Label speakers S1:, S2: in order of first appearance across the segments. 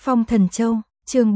S1: Phong Thần Châu, chương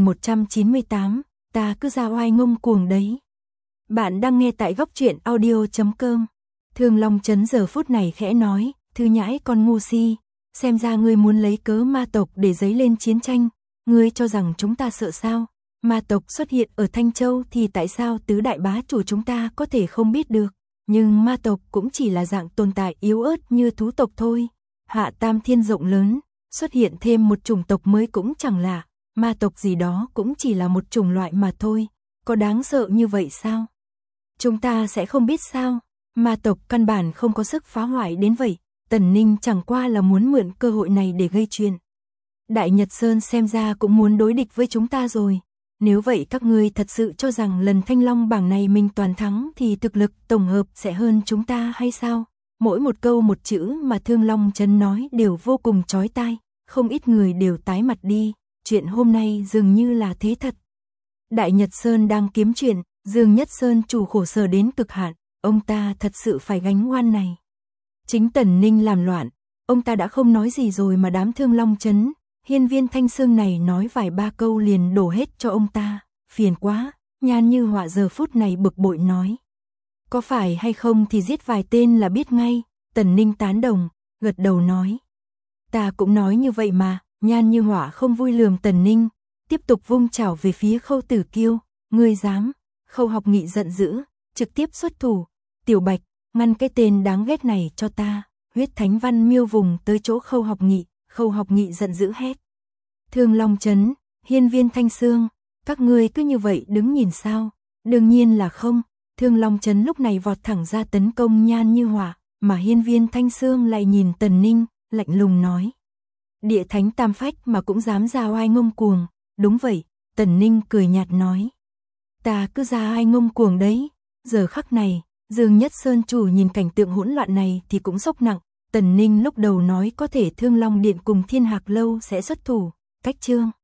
S1: 4198, ta cứ ra oai ngông cuồng đấy. Bạn đang nghe tại góc truyện audio.com. Thương Long Chấn giờ phút này khẽ nói, Thư Nhãi con ngu si, xem ra ngươi muốn lấy cớ ma tộc để dấy lên chiến tranh, ngươi cho rằng chúng ta sợ sao? Ma tộc xuất hiện ở Thanh Châu thì tại sao tứ đại bá chủ chúng ta có thể không biết được? Nhưng ma tộc cũng chỉ là dạng tồn tại yếu ớt như thú tộc thôi. Hạ Tam Thiên rộng lớn, xuất hiện thêm một chủng tộc mới cũng chẳng lạ, ma tộc gì đó cũng chỉ là một chủng loại mà thôi, có đáng sợ như vậy sao? Chúng ta sẽ không biết sao? Ma tộc căn bản không có sức phá hoại đến vậy, Tần Ninh chẳng qua là muốn mượn cơ hội này để gây chuyện. Đại Nhật Sơn xem ra cũng muốn đối địch với chúng ta rồi. Nếu vậy các ngươi thật sự cho rằng lần Thanh Long bảng này mình toàn thắng thì thực lực tổng hợp sẽ hơn chúng ta hay sao? Mỗi một câu một chữ mà Thương Long Chấn nói đều vô cùng chói tai, không ít người đều tái mặt đi, chuyện hôm nay dường như là thế thật. Đại Nhật Sơn đang kiếm chuyện, Dương Nhất Sơn chủ khổ sở đến cực hạn, ông ta thật sự phải gánh oan này. Chính Tần Ninh làm loạn, ông ta đã không nói gì rồi mà đám Thương Long Chấn, Hiên Viên Thanh Sương này nói vài ba câu liền đổ hết cho ông ta, phiền quá, Nhan Như Họa giờ phút này bực bội nói. Có phải hay không thì giết vài tên là biết ngay, Tần Ninh tán đồng, gật đầu nói. Ta cũng nói như vậy mà, Nhan Như Họa không vui lườm Tần Ninh, tiếp tục vung chảo về phía Khâu Tử Kiêu, ngươi dám? Khâu Học Nghị giận dữ, trực tiếp xuất thủ, Tiểu Bạch, ngăn cái tên đáng ghét này cho ta, huyết thánh văn miêu vùng tới chỗ Khâu Học Nghị, Khâu Học Nghị giận dữ hét. Thương Long Chấn, Hiên Viên Thanh Sương, các ngươi cứ như vậy đứng nhìn sao? Đương nhiên là không. Thương Long Chấn lúc này vọt thẳng ra tấn công Nhan Như Họa, mà Hiên Viên Thanh Sương lại nhìn Tần Ninh, lạnh lùng nói. Địa thánh tam phách mà cũng dám ra oai ngông cuồng, đúng vậy, Tần Ninh cười nhạt nói. Ta cứ ra oai ngông cuồng đấy, giờ khắc này, Dương Nhất Sơn chủ nhìn cảnh tượng hỗn loạn này thì cũng sốc nặng, Tần Ninh lúc đầu nói có thể Thương Long Điện cùng Thiên Hạc Lâu sẽ xuất thủ, cách chương.